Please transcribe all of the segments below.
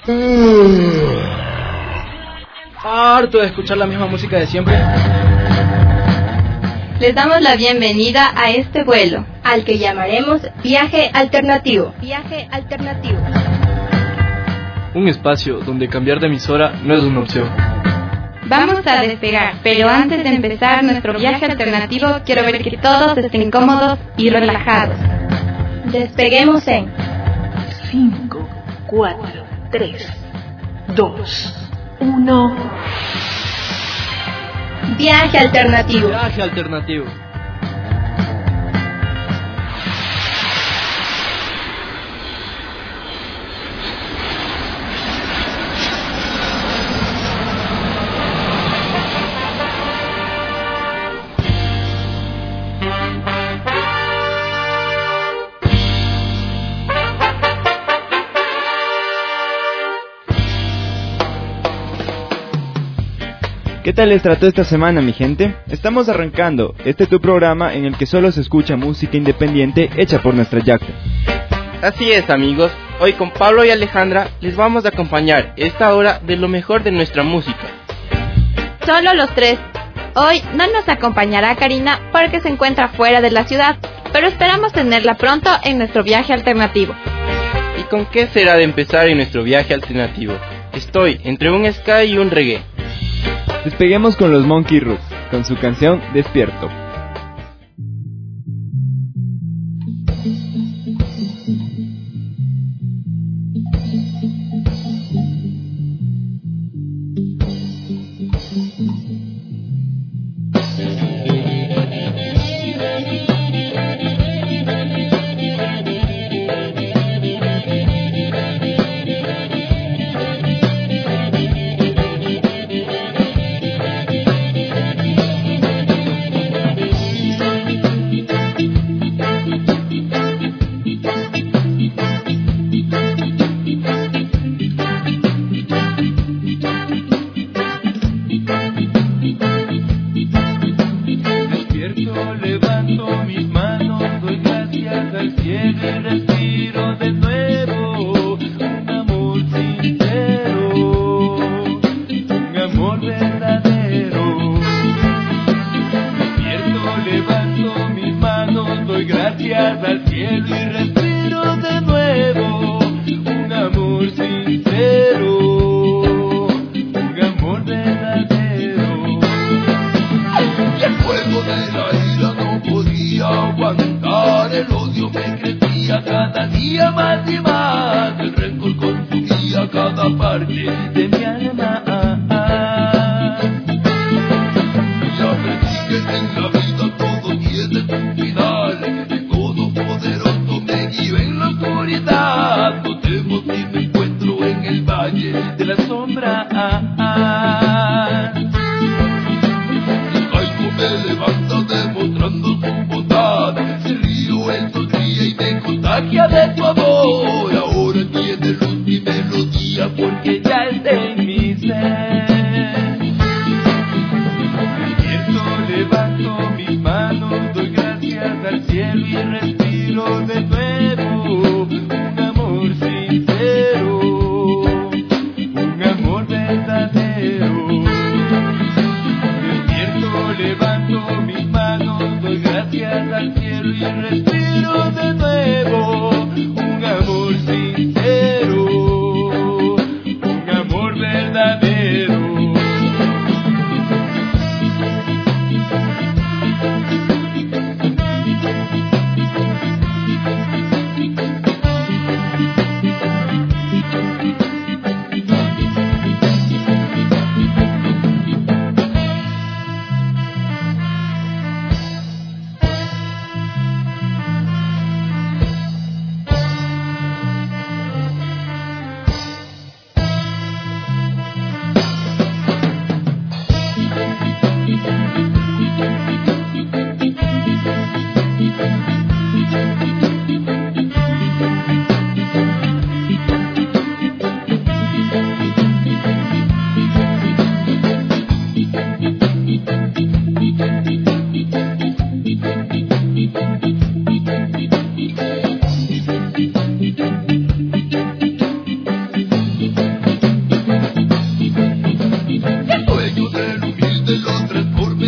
Harto de escuchar la misma música de siempre. Les damos la bienvenida a este vuelo, al que llamaremos Viaje Alternativo. Viaje Alternativo. Un espacio donde cambiar de emisora no es una opción. Vamos a despegar, pero antes de empezar nuestro viaje alternativo, quiero ver que todos estén cómodos y relajados. Despeguemos en 5, 4, 3, 2, 1. Viaje alternativo. Viaje alternativo. ¿Qué tal les trató esta semana, mi gente? Estamos arrancando tu programa en el que solo se escucha música independiente hecha por nuestra yacta. Así es, amigos, hoy con Pablo y Alejandra les vamos a acompañar esta hora de lo mejor de nuestra música. Solo los tres. Hoy no nos acompañará Karina porque se encuentra fuera de la ciudad, pero esperamos tenerla pronto en nuestro viaje alternativo. ¿Y con qué será de empezar en nuestro viaje alternativo? Estoy entre un ska y un reggae. Despeguemos con los Monkey Roots, con su canción Despierto.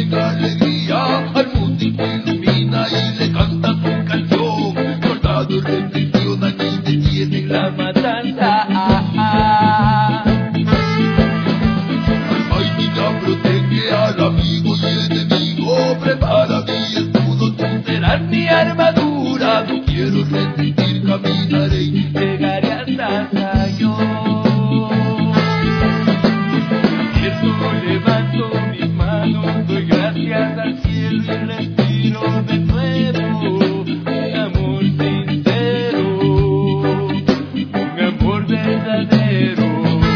brinda alegría al mundo y lo ilumina y le canta su canción. Soldados reflexionan y detienen la matanza. Almighty protege al amigo y enemigo. Prepara mi escudo, tú serás mi armadura. No quiero resistir, caminaré y llegaré hasta Zion. Levanto mis manos, doy gracias al cielo y respiro de nuevo. Un amor sincero, un amor verdadero.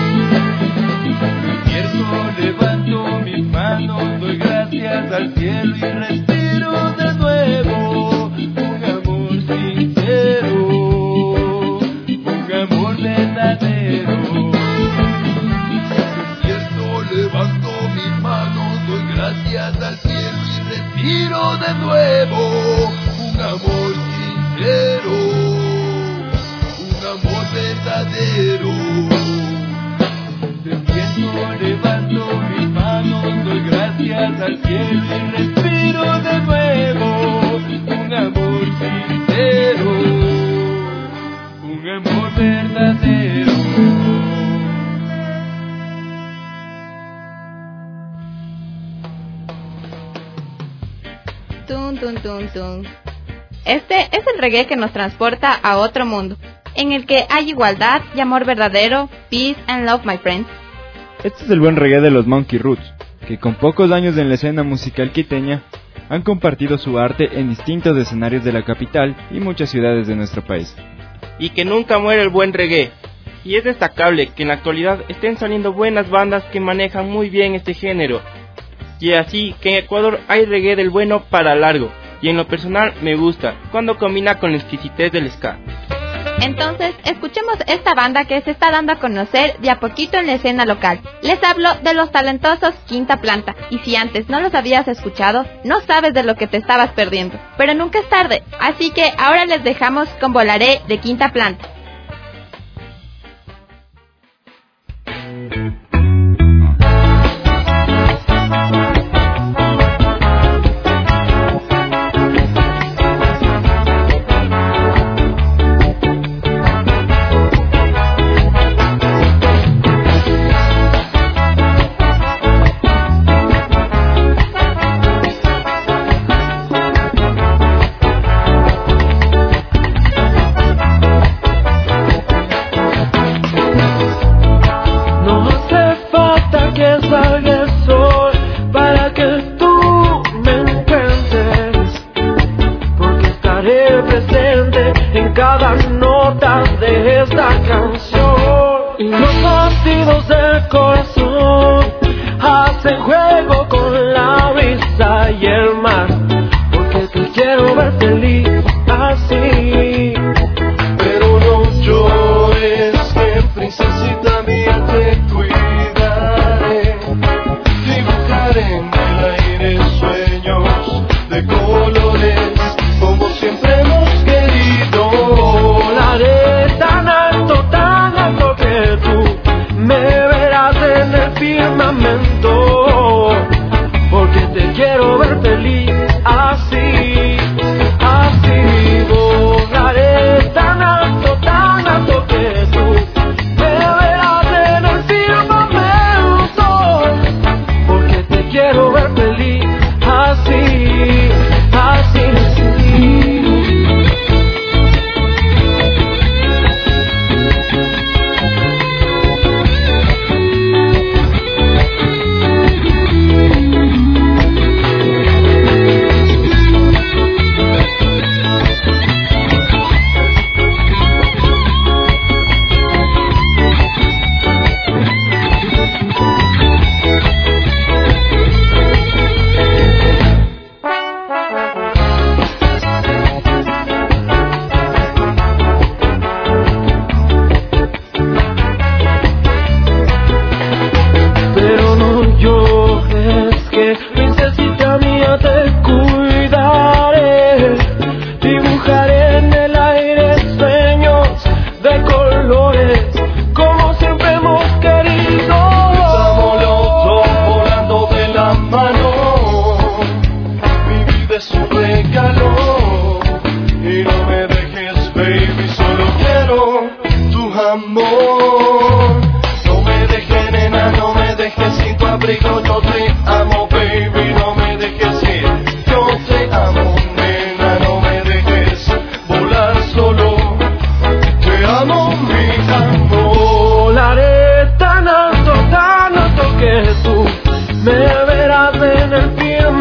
Levanto mis manos, doy gracias al cielo y respiro de nuevo. Un amor sincero, un amor verdadero. Levanto mis manos, doy gracias al cielo y respiro de nuevo. Un amor sincero, un amor verdadero. Despierto, levanto mis manos, doy gracias al cielo y respiro de nuevo. Un amor sincero, un amor verdadero. Tun, tun, tun, tun. Este es el reggae que nos transporta a otro mundo, en el que hay igualdad y amor verdadero, peace and love, my friends. Este es el buen reggae de los Monkey Roots, que con pocos años en la escena musical quiteña han compartido su arte en distintos escenarios de la capital y muchas ciudades de nuestro país. Y que nunca muere el buen reggae. Y es destacable que en la actualidad estén saliendo buenas bandas que manejan muy bien este género. Y así que en Ecuador hay reggae del bueno para largo, y en lo personal me gusta, cuando combina con la exquisitez del ska. Entonces, escuchemos esta banda que se está dando a conocer de a poquito en la escena local. Les hablo de los talentosos Quinta Planta, y si antes no los habías escuchado, no sabes de lo que te estabas perdiendo. Pero nunca es tarde, así que ahora les dejamos con Volaré de Quinta Planta.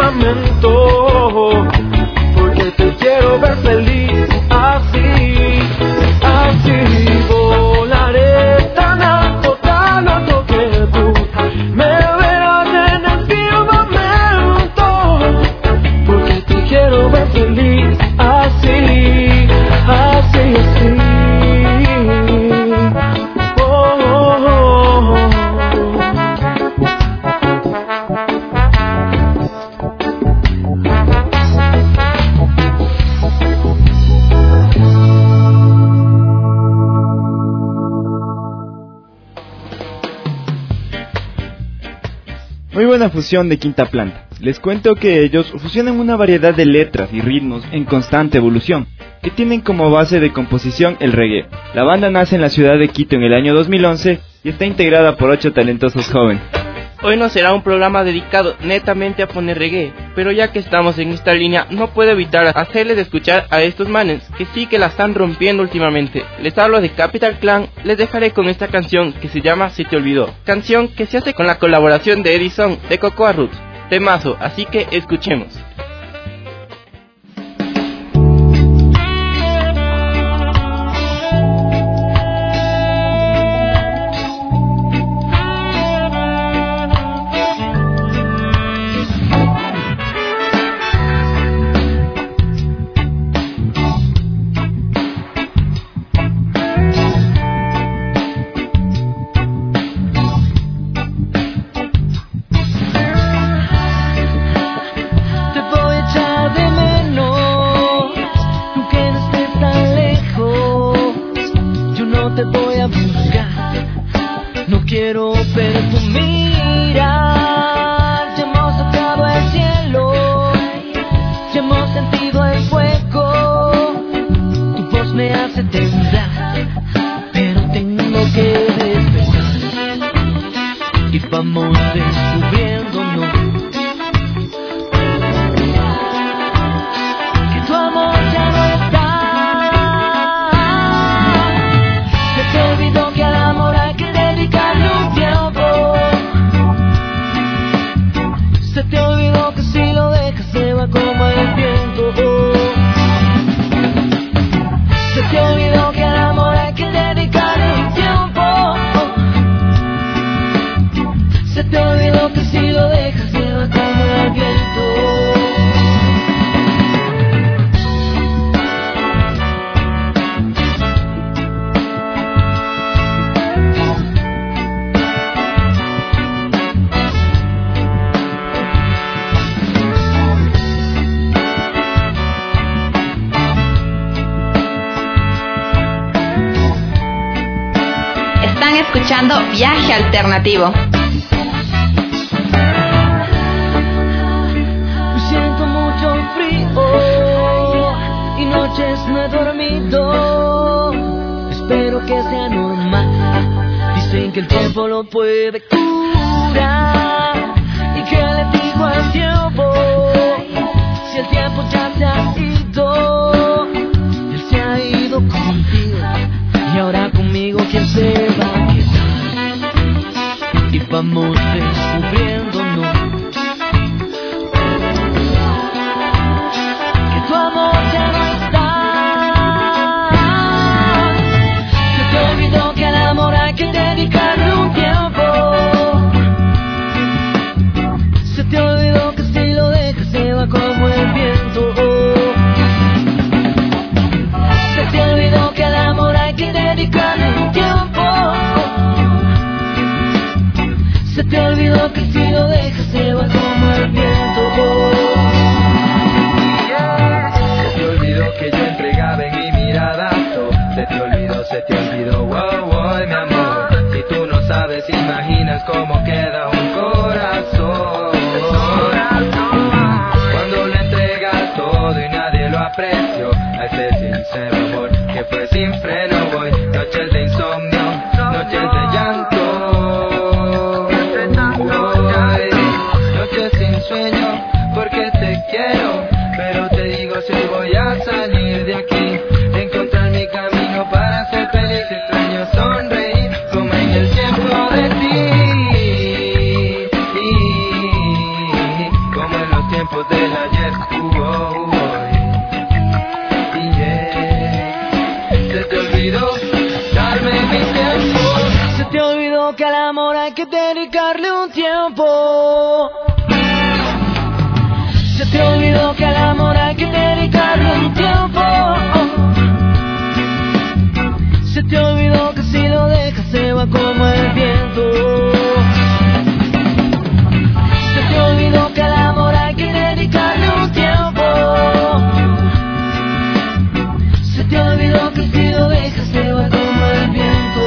lamento, porque te quiero ver feliz. Así, así volaré tan alto que tú me verás en el firmamento, porque te quiero ver feliz. Así, así, así. Muy buena fusión de Quinta Planta. Les cuento que ellos fusionan una variedad de letras y ritmos en constante evolución, que tienen como base de composición el reggae. La banda nace en la ciudad de Quito en el año 2011 y está integrada por 8 talentosos jóvenes. Hoy no será un programa dedicado netamente a poner reggae, pero ya que estamos en esta línea, no puedo evitar hacerles escuchar a estos manes, que sí que la están rompiendo últimamente. Les hablo de Capital Clan, les dejaré con esta canción que se llama Se Te Olvidó, canción que se hace con la colaboración de Edison de Cocoa Roots, temazo, así que escuchemos. Escuchando Viaje Alternativo. Siento mucho frío y noches no he dormido. Espero que sea normal. Dicen que el tiempo lo puede curar. ¿Y qué le digo al tiempo? Si el tiempo ya se ha ido, él se ha ido contigo y ahora conmigo quién se va a quedar. Y vamos descubriéndonos que tu amor ya no está. Se te olvidó que al amor hay que dedicarle un tiempo. Se te olvidó que si lo dejas se va como el viento. Se te olvidó que al amor hay que dedicarle un tiempo. Se te olvidó que si lo dejas se va como el viento. Se te olvidó que yo entregaba en mi mirada todo. Se te olvidó, wow, wow, mi amor. Si tú no sabes, imaginas cómo queda un corazón. Cuando le entregas todo y nadie lo apreció, a ese sincero amor que fue sin freno. Voy noches de insomnio, noches de llanto. Sueño porque te quiero, pero te digo si voy a salir de aquí, encontrar mi camino para ser feliz. Extraño sonreír como en el tiempo de ti, como en los tiempos tiempos del ayer. Se te olvidó darme mi tiempo. Se te olvidó que al amor hay que dedicarle un tiempo. Se te olvidó que al amor hay que dedicarle un tiempo. Se te olvidó que si lo dejas se va como el viento. Se te olvidó que al amor hay que dedicarle un tiempo. Se te olvidó que si lo dejas se va como el viento.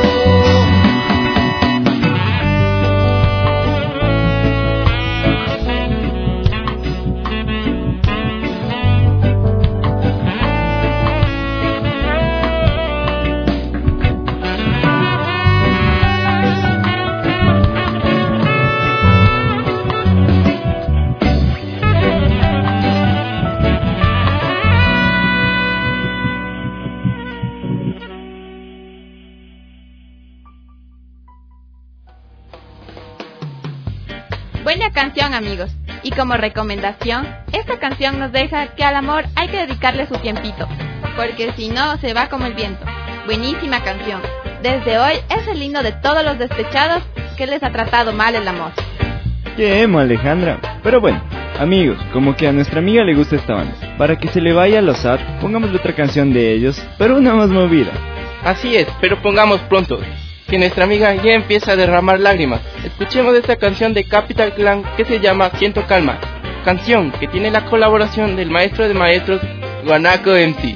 Buena canción, amigos. Y como recomendación, esta canción nos deja que al amor hay que dedicarle su tiempito, porque si no se va como el viento. Buenísima canción. Desde hoy es el himno de todos los despechados que les ha tratado mal el amor. Qué emo, Alejandra. Pero bueno, amigos, como que a nuestra amiga le gusta esta banda, para que se le vaya a los sad, pongámosle otra canción de ellos, pero una más movida. Así es, pero pongamos pronto, que nuestra amiga ya empieza a derramar lágrimas. Escuchemos esta canción de Capital Clan que se llama Siento Calma, canción que tiene la colaboración del maestro de maestros, Guanaco MC.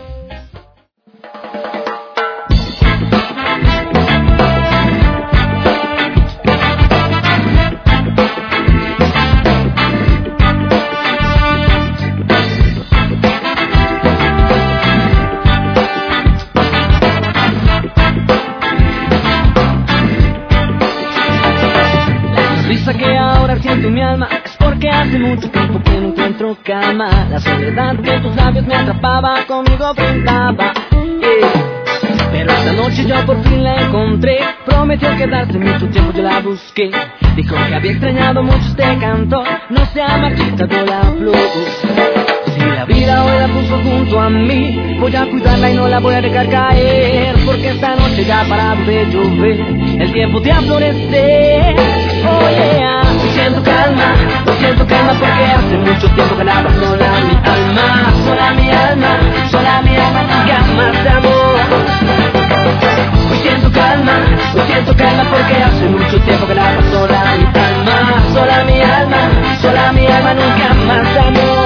Que ahora siento en mi alma es porque hace mucho tiempo que no encuentro calma. La soledad de tus labios me atrapaba, conmigo brindaba, pero esta noche yo por fin la encontré. Prometió quedarse mucho tiempo, yo la busqué. Dijo que había extrañado mucho este canto, no se ha marchitado la flor. Si la vida hoy la puso junto a mí, voy a cuidarla y no la voy a dejar caer, porque esta noche ya ha parado de llover, el tiempo de florecer. Oh yeah, siento calma porque hace mucho tiempo que la sola mi alma, sola mi alma, sola mi alma, nunca más de amor. Hoy siento calma porque hace mucho tiempo que la sola mi alma, sola mi alma, sola mi alma, nunca más de amor.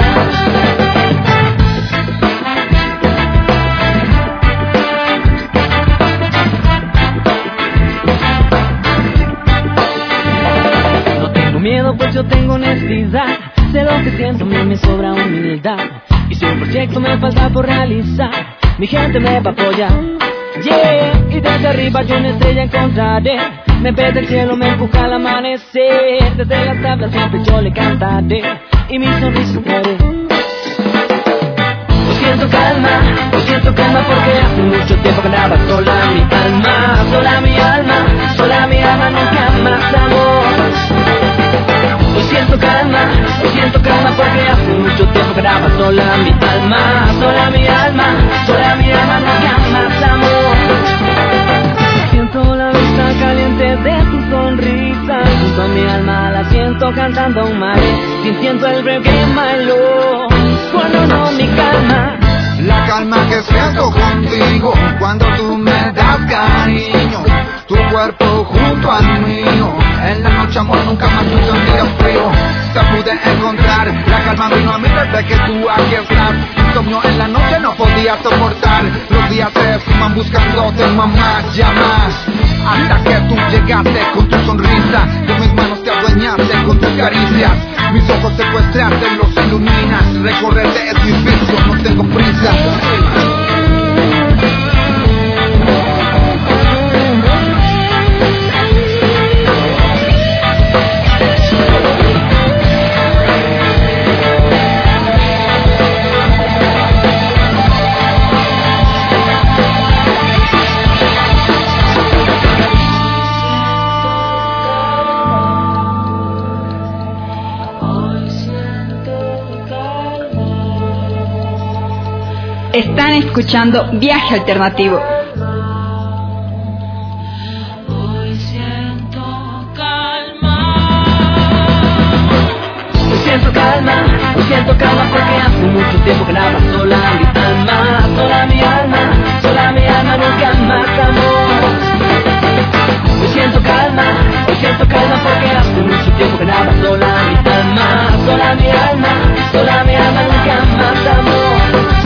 Miedo pues yo tengo honestidad, sé lo que siento, a mí me sobra humildad, y si un proyecto me falta por realizar, mi gente me va a apoyar, yeah, y desde arriba yo una estrella encontraré, me ve del cielo, me empuja al amanecer, desde las tablas siempre yo le cantaré, y mi sonrisa estaré. Siento calma porque hace mucho tiempo que andaba sola mi alma, sola mi alma, sola mi alma, nunca más amor. Hoy siento calma porque hace mucho tiempo que andaba sola mi alma, sola mi alma, sola mi alma, nunca más amor. Siento la vista caliente de tu sonrisa, junto a mi alma la siento cantando un mare, sintiendo el reggae malo, cuando no mi calma. La calma que siento contigo cuando tú me das cariño, tu cuerpo junto al mío, en la noche amor nunca más tuve un día frío, te pude encontrar, la calma vino a mí desde que tú aquí estás, insomnio en la noche no podía soportar, los días se suman buscándote mamá, llamas, hasta que tú llegaste con tu sonrisa, de mis manos te adueñaste con tus caricias, mis ojos secuestraste, los iluminas, recorrerte es mi vicio, no tengo prisa. Hoy siento Están escuchando Viaje Alternativo. Hoy siento calma porque hace mucho tiempo que nada, sola mi alma, nunca más amor. Hoy siento calma porque hace mucho tiempo que nada, sola mi alma, nunca más amor.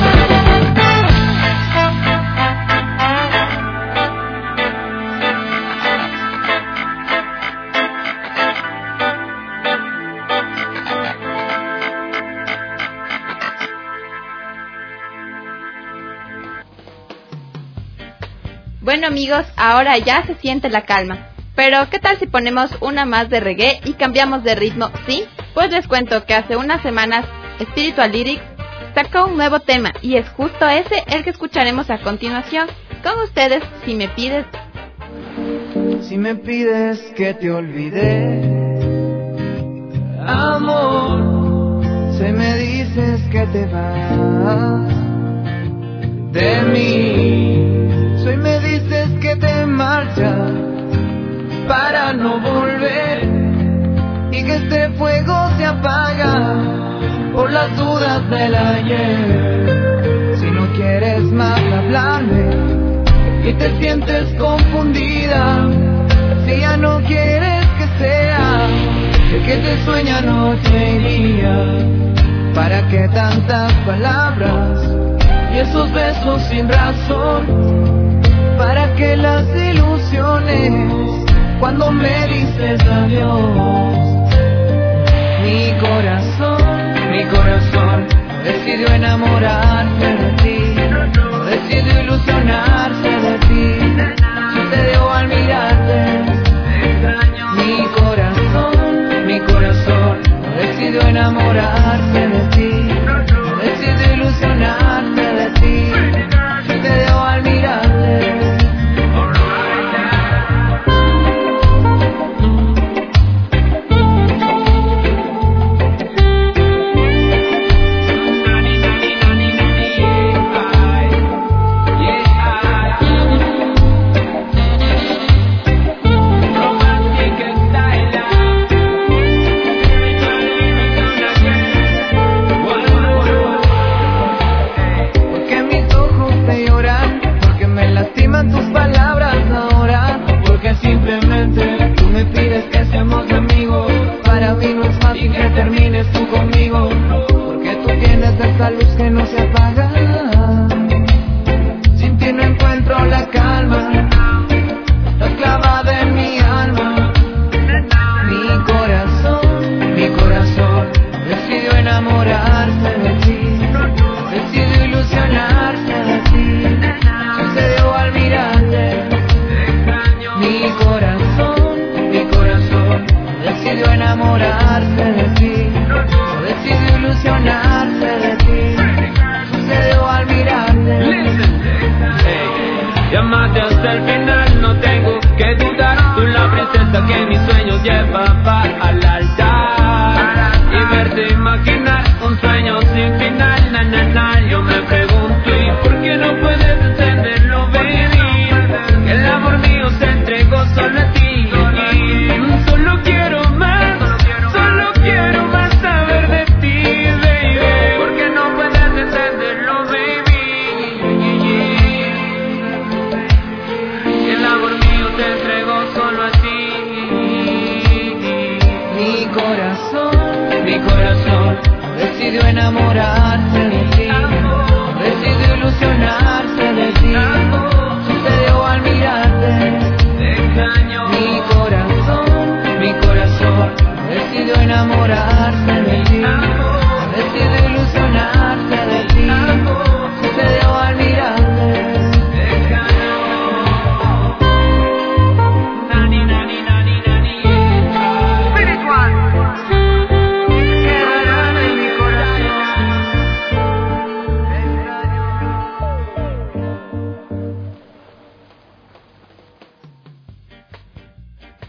Bueno amigos, ahora ya se siente la calma. Pero ¿qué tal si ponemos una más de reggae y cambiamos de ritmo? ¿Sí? Pues les cuento que hace unas semanas Spiritual Lyrics sacó un nuevo tema y es justo ese el que escucharemos a continuación. Con ustedes, Si me pides que te olvide, amor, si me dices que te vas de mí, si me dices que te marchas para no volver y que este fuego se apaga por las dudas del ayer. Si no quieres más hablarme y te sientes confundida, si ya no quieres que sea el que te sueña noche y día, ¿para qué tantas palabras y esos besos sin razón? ¿Para qué las ilusiones cuando me dices adiós? Mi corazón decidió enamorarse de ti, decidió ilusionarse de ti, sucedió al mirarte. Mi corazón decidió enamorarse de ti, decidió ilusionarse de ti, sucedió al mirarte. Tus palabras ahora, porque simplemente tú me pides que seamos amigos. Para mí no es fácil que termines tú conmigo, porque tú tienes esa luz que no se apaga. Sin ti no encuentro la calma, estás clavada en mi alma. Mi corazón decidió enamorarse de ti, decidió ilusionarse de ti, sucedió al mirarte. Mi corazón decidió enamorarse de ti, decidió ilusionarse de ti, sucedió al mirarte. Llámate hasta el final, no tengo que dudar. Tú la princesa que mis sueños llevaba al altar, y verte imaginar un sueño sin final. Yo me pregunto, ¿y por qué no puedes entenderlo, baby? Que el amor mío se entregó solo a ti. Solo quiero más saber de ti, baby. ¿Por qué no puedes entenderlo, baby? Que el amor mío te entregó solo a ti. Mi corazón decidió enamorarse de ti, decidió ilusionarse de ti, sucedió al mirarte. Mi corazón decidió enamorarse de ti, decidió ilusionarse de ti, sucedió al mirarte.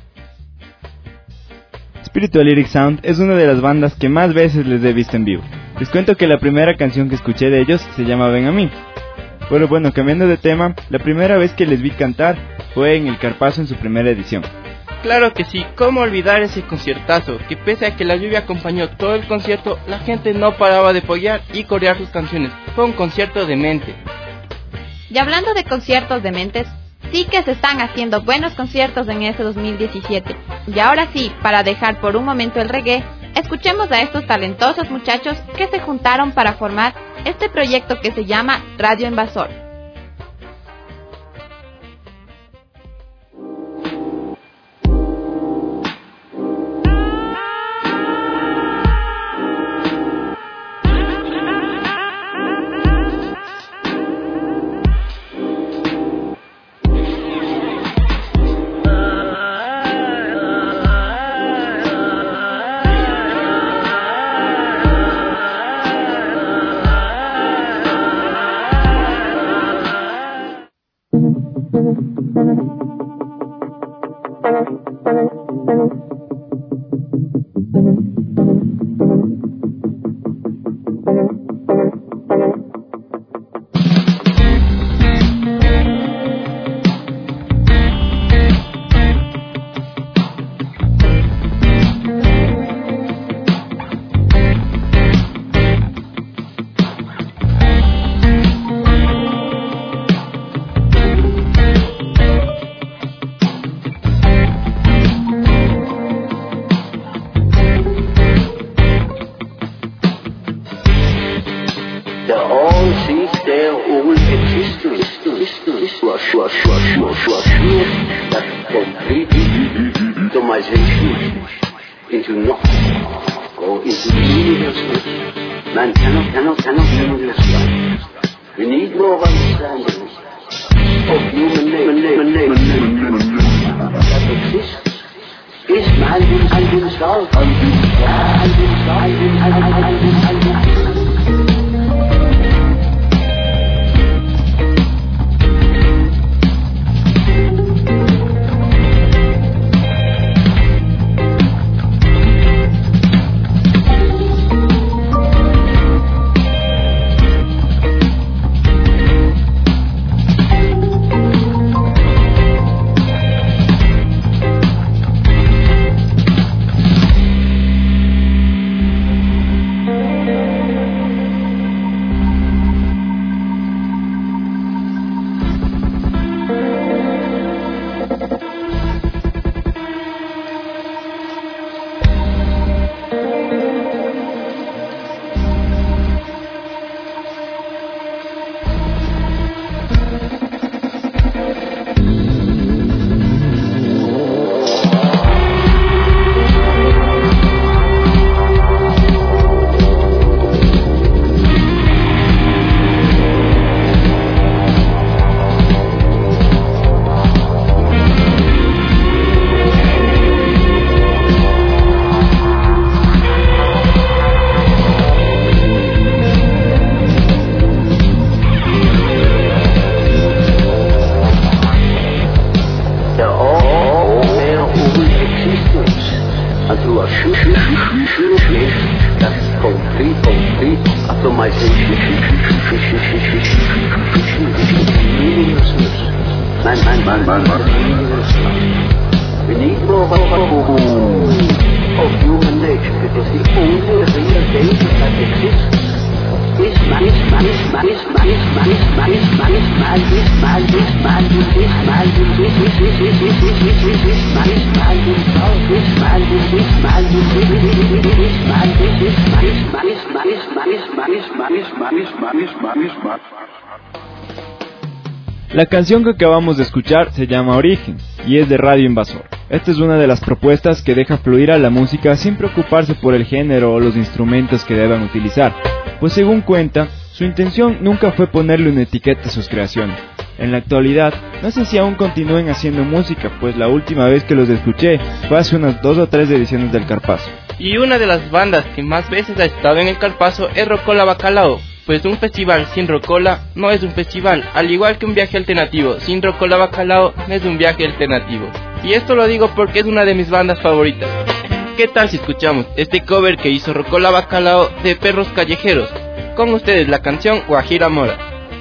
Spiritual Lyric Sound es una de las bandas que más veces les he visto en vivo. Les cuento que la primera canción que escuché de ellos se llama Ven a mí. Pero bueno, cambiando de tema, la primera vez que les vi cantar fue en el Carpazo en su primera edición. Claro que sí, ¿cómo olvidar ese conciertazo? Que pese a que la lluvia acompañó todo el concierto, la gente no paraba de apoyar y corear sus canciones. Fue un concierto demente. Y hablando de conciertos dementes, sí que se están haciendo buenos conciertos en este 2017. Y ahora sí, para dejar por un momento el reggae, escuchemos a estos talentosos muchachos que se juntaron para formar este proyecto que se llama Radio Invasor. La canción que acabamos de escuchar se llama Origen y es de Radio Invasor. Esta es una de las propuestas que deja fluir a la música sin preocuparse por el género o los instrumentos que deban utilizar, pues según cuenta, su intención nunca fue ponerle una etiqueta a sus creaciones. En la actualidad, no sé si aún continúen haciendo música, pues la última vez que los escuché fue hace unas 2 o 3 ediciones del Carpazo. Y una de las bandas que más veces ha estado en el Carpazo es Rocola Bacalao, pues un festival sin rocola no es un festival, al igual que un viaje alternativo sin Rocola Bacalao no es un viaje alternativo. Y esto lo digo porque es una de mis bandas favoritas. ¿qué tal si escuchamos este cover que hizo Rocola Bacalao de Perros Callejeros? Con ustedes la canción Guajira Mora.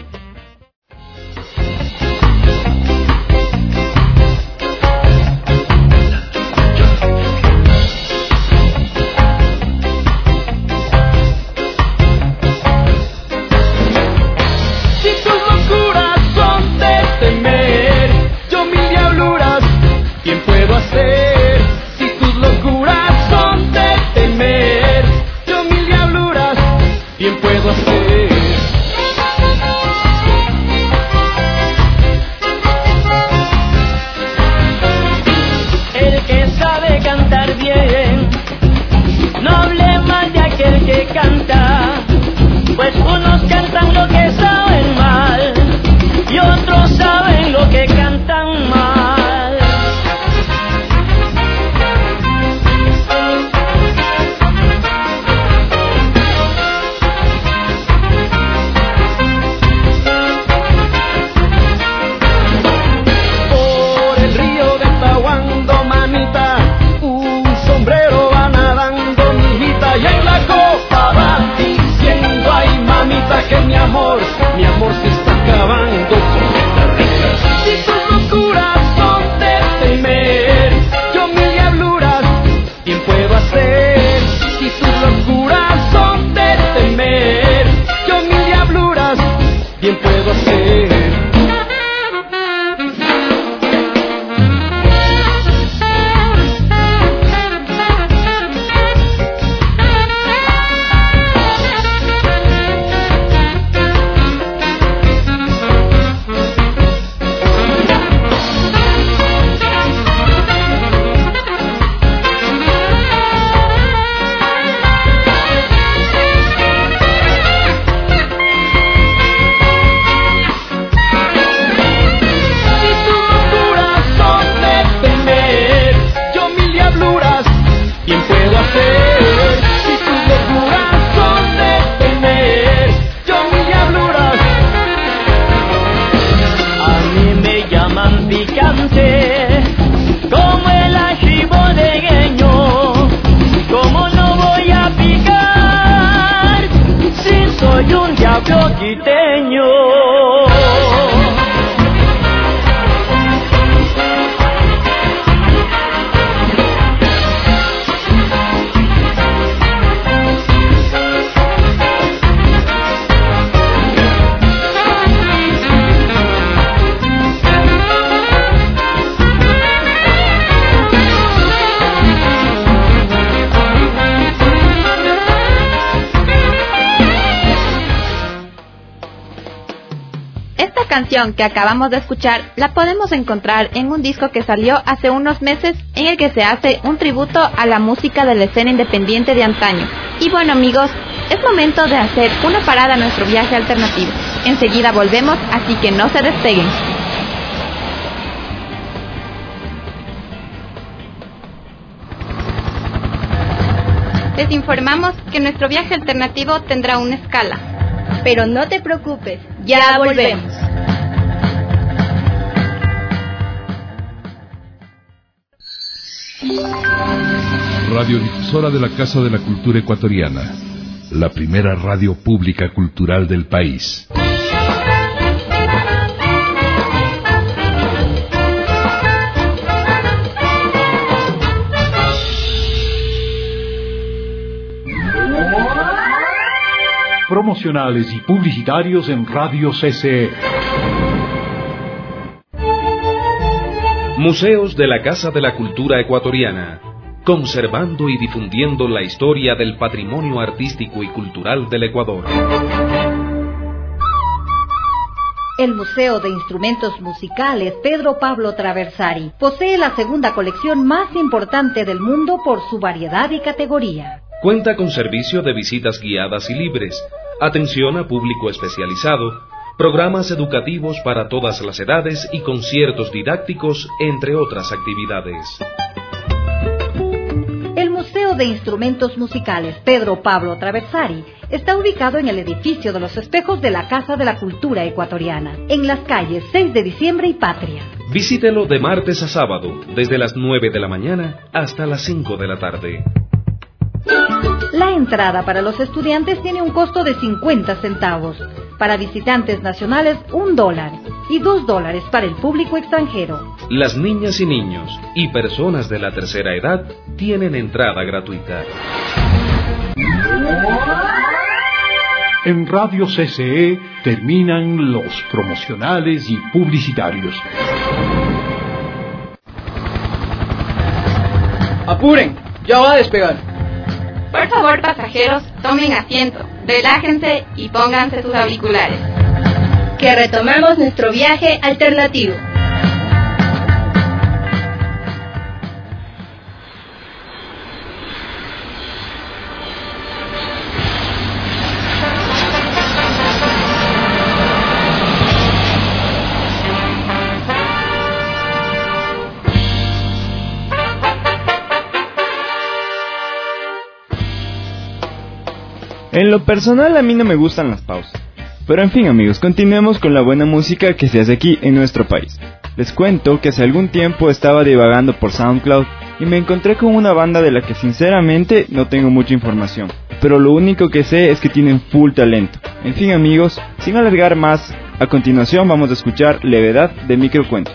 Canción que acabamos de escuchar la podemos encontrar en un disco que salió hace unos meses en el que se hace un tributo a la música de la escena independiente de antaño. Y bueno amigos, es momento de hacer una parada a nuestro viaje alternativo. Enseguida volvemos, así que no se despeguen. Les informamos que nuestro viaje alternativo tendrá una escala. Pero no te preocupes, ya volvemos. Radiodifusora de la Casa de la Cultura Ecuatoriana, la primera radio pública cultural del país. Promocionales y publicitarios en Radio CC. Museos de la Casa de la Cultura Ecuatoriana, conservando y difundiendo la historia del patrimonio artístico y cultural del Ecuador. El Museo de Instrumentos Musicales Pedro Pablo Traversari posee la segunda colección más importante del mundo por su variedad y categoría. Cuenta con servicio de visitas guiadas y libres, atención a público especializado, programas educativos para todas las edades y conciertos didácticos, entre otras actividades. El Museo de Instrumentos Musicales Pedro Pablo Traversari está ubicado en el edificio de los espejos de la Casa de la Cultura Ecuatoriana, en las calles 6 de Diciembre y Patria. Visítelo de martes a sábado, desde las 9 de la mañana hasta las 5 de la tarde. La entrada para los estudiantes tiene un costo de 50 centavos. Para visitantes nacionales, $1 y $2 para el público extranjero. Las niñas y niños y personas de la tercera edad tienen entrada gratuita. En Radio CCE terminan los promocionales y publicitarios. ¡Apuren! ¡Ya va a despegar! Por favor, pasajeros, tomen asiento, relájense y pónganse sus auriculares. Que retomamos nuestro viaje alternativo. En lo personal a mí no me gustan las pausas. Pero en fin amigos, continuemos con la buena música que se hace aquí en nuestro país. Les cuento que hace algún tiempo estaba divagando por SoundCloud y me encontré con una banda de la que sinceramente no tengo mucha información. Pero lo único que sé es que tienen full talento. En fin amigos, sin alargar más, a continuación vamos a escuchar Levedad de Microcuentos.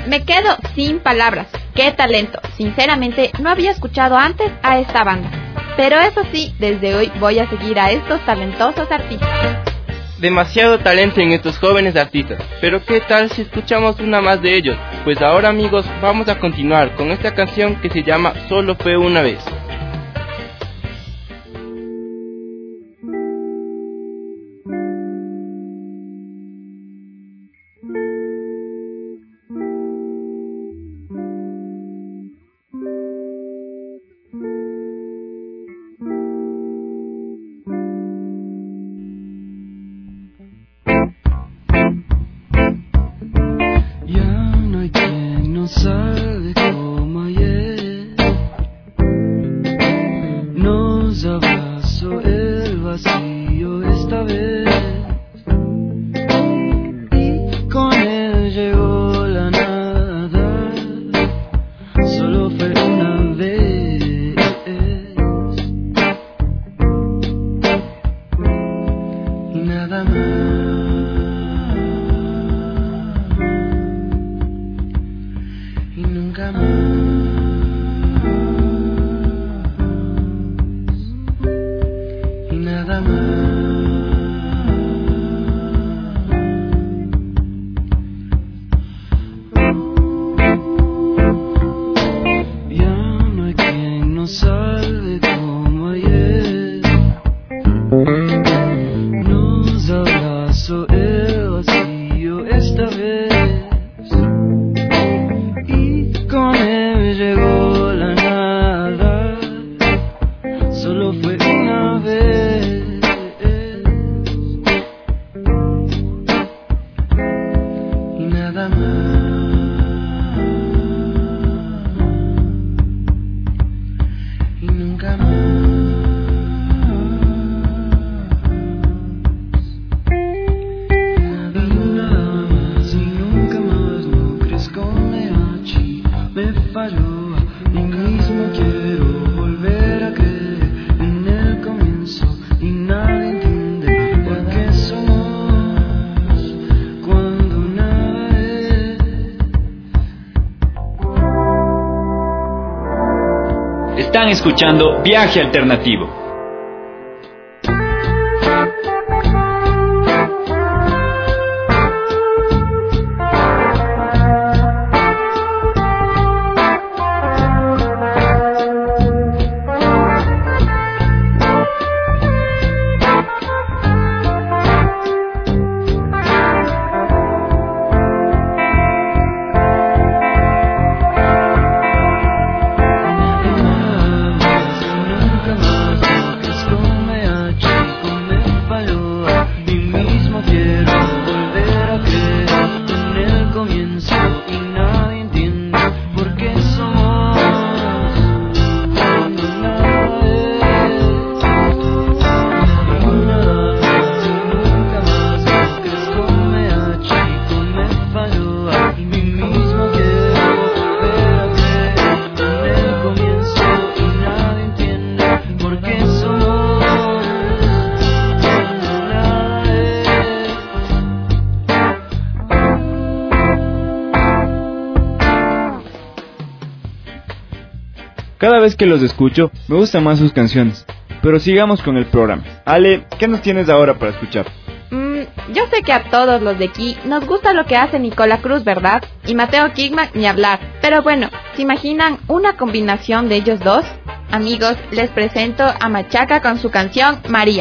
Me quedo sin palabras. ¡Qué talento! Sinceramente, no había escuchado antes a esta banda. Pero eso sí, desde hoy voy a seguir a estos talentosos artistas. Demasiado talento en estos jóvenes artistas, pero ¿qué tal si escuchamos una más de ellos? Pues ahora, amigos, vamos a continuar con esta canción que se llama Solo fue una vez. Sabe cómo ayer nos abrazó el vacío esta vez, y con él llegó la nada. Solo fue una vez, y nada más. Están escuchando Viaje Alternativo. Cada vez que los escucho, me gustan más sus canciones. Pero sigamos con el programa. Ale, ¿qué nos tienes ahora para escuchar? Yo sé que a todos los de aquí nos gusta lo que hace Nicola Cruz, ¿verdad? Y Mateo Kigman ni hablar. Pero bueno, ¿se imaginan una combinación de ellos dos? Amigos, les presento a Machaca con su canción María.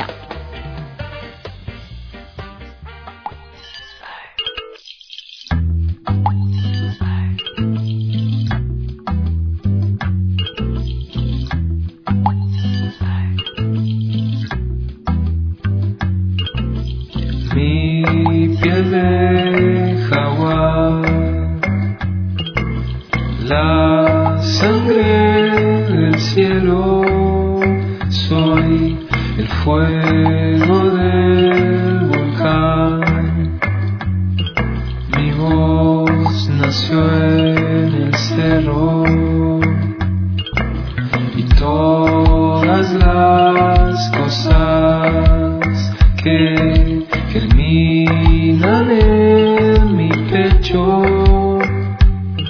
Mi piel de jaguar, la sangre del cielo, soy el fuego del volcán. Mi voz nació en el cerro y todas las cosas que germinan en mi pecho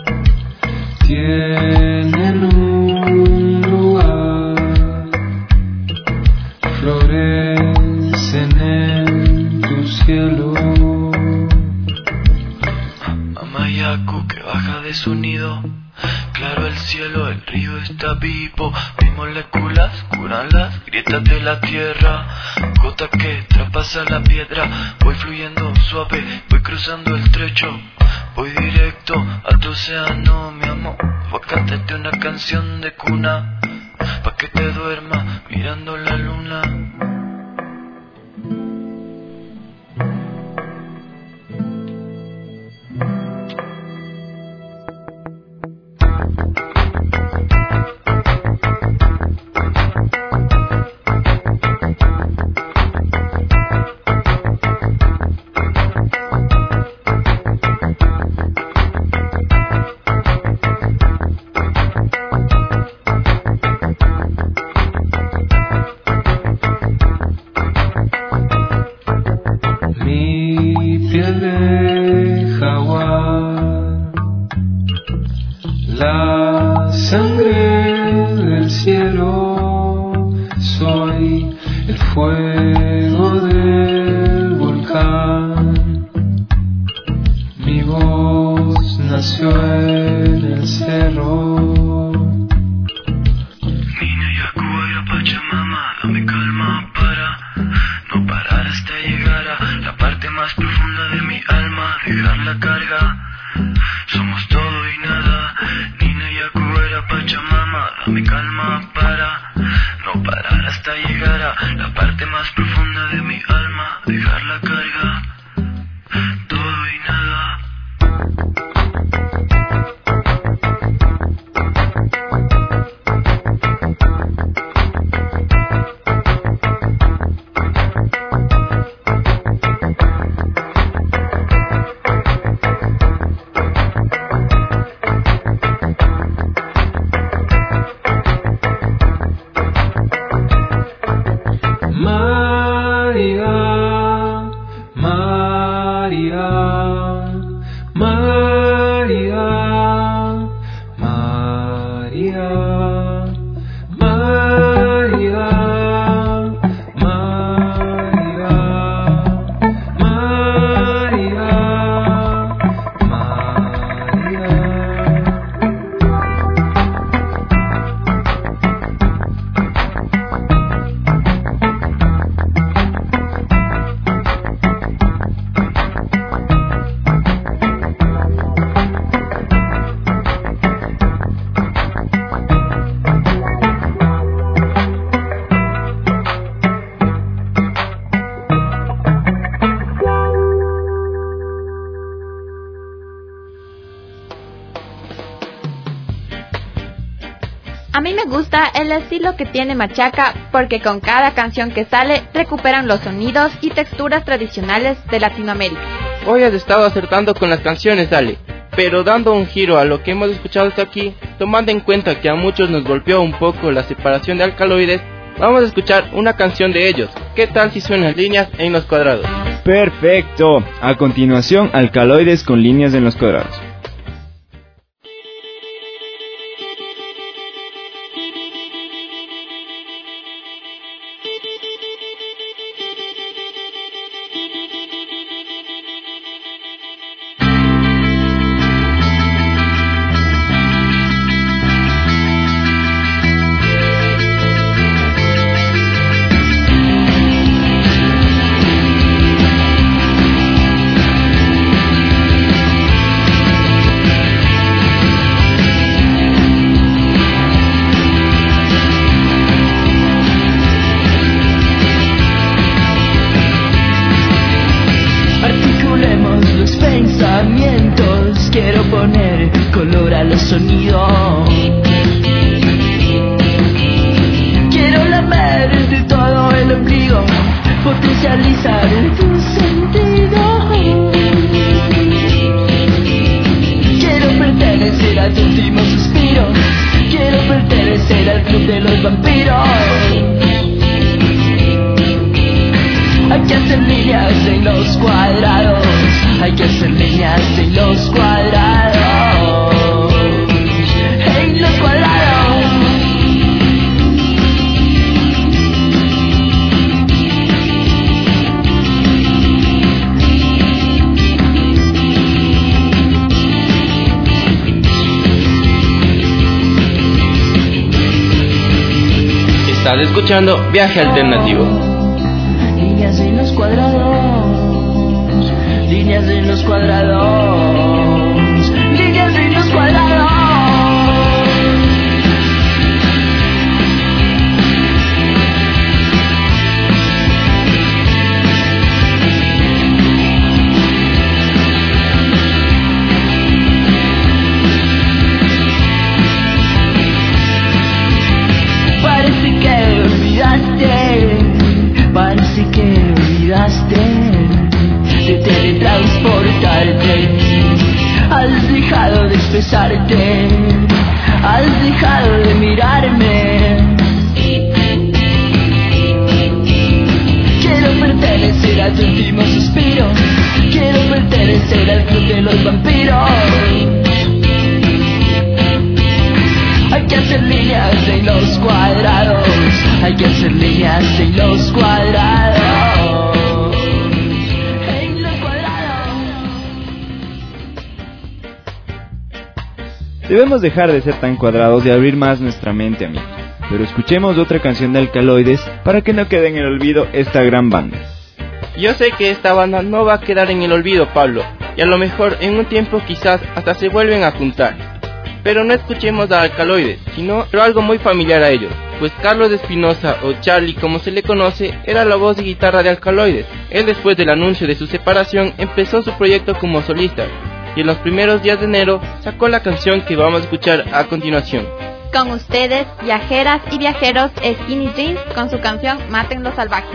Mamayacu que baja de su nido. Claro el cielo, el río está vivo. Mis moléculas curan las grietas de la tierra. Gota que traspasa la piedra. Voy fluyendo suave, voy cruzando el trecho. Voy directo a tu océano, mi amor. Voy a cantarte una canción de cuna, pa' que te duermas mirando la luna. La sangre del cielo, soy el fuego del volcán. Mi voz nació en el cerro. Niña Yacuara Pachamama, dame calma para no parar hasta llegar a la parte más profunda de mi alma, dejar la carga. Somos todo y nada. Nina Yacuara Pachamama, dame calma para no parar hasta llegar a la parte más profunda de mi alma, dejar la carga. Todo y nada. A mí me gusta el estilo que tiene Machaca porque con cada canción que sale recuperan los sonidos y texturas tradicionales de Latinoamérica. Hoy has estado acertando con las canciones, Ale, pero dando un giro a lo que hemos escuchado hasta aquí, tomando en cuenta que a muchos nos golpeó un poco la separación de Alcaloides, vamos a escuchar una canción de ellos. ¿Qué tal si suenan líneas en los cuadrados? Perfecto. A continuación, Alcaloides con líneas en los cuadrados. Quiero poner color a los sonidos. Quiero lamer de todo el ombligo, potencializar tus sentidos. Quiero pertenecer a tu último suspiro. Quiero pertenecer al club de los vampiros. Hay que hacer líneas en los cuadrados. Hay que hacer líneas en los cuadrados. En los cuadrados. Estás escuchando Viaje Alternativo. Líneas en los cuadrados, líneas en los cuadrados, líneas en los cuadrados. Parece que olvidaste de teletransportarte. Has dejado de expresarte, has dejado de mirarme. Quiero pertenecer a tu último suspiro, quiero pertenecer al club de los vampiros. Hay que hacer líneas en los cuadrados, hay que hacer líneas en los cuadrados, en los cuadrados. Debemos dejar de ser tan cuadrados y abrir más nuestra mente, amigos. Pero escuchemos otra canción de Alcaloides para que no quede en el olvido esta gran banda. Yo sé que esta banda no va a quedar en el olvido, Pablo, y a lo mejor en un tiempo quizás hasta se vuelven a juntar. Pero no escuchemos a Alcaloides, sino algo muy familiar a ellos, pues Carlos de Espinosa, o Charlie como se le conoce, era la voz y guitarra de Alcaloides. Él, después del anuncio de su separación, empezó su proyecto como solista, y en los primeros días de enero sacó la canción que vamos a escuchar a continuación. Con ustedes, viajeras y viajeros, Skinny Jeans con su canción Maten los Salvajes.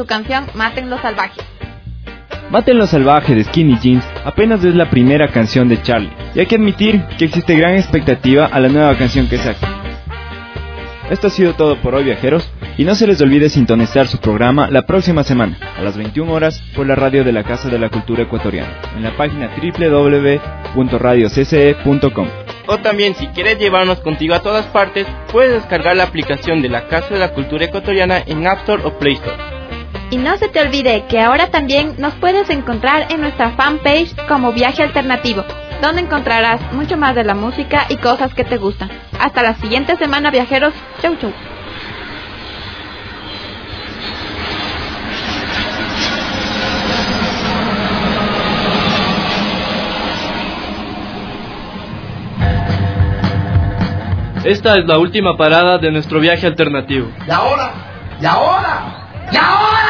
su canción Maten los Salvajes. Maten los Salvajes de Skinny Jeans apenas es la primera canción de Charlie, y hay que admitir que existe gran expectativa a la nueva canción que saque. Esto ha sido todo por hoy, viajeros, y no se les olvide sintonizar su programa la próxima semana, a las 21 horas, por la radio de la Casa de la Cultura Ecuatoriana, en la página www.radiocce.com. O también, si quieres llevarnos contigo a todas partes, puedes descargar la aplicación de la Casa de la Cultura Ecuatoriana en App Store o Play Store. Y no se te olvide que ahora también nos puedes encontrar en nuestra fanpage como Viaje Alternativo, donde encontrarás mucho más de la música y cosas que te gustan. Hasta la siguiente semana, viajeros. Chau, chau. Esta es la última parada de nuestro viaje alternativo. ¡Y ahora! ¡Y ahora! ¡Y ahora!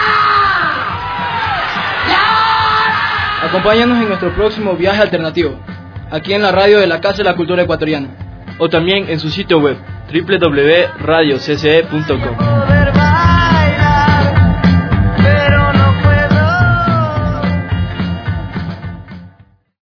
¡Y ahora! Acompáñanos en nuestro próximo viaje alternativo, aquí en la radio de la Casa de la Cultura Ecuatoriana, o también en su sitio web www.radiocce.com.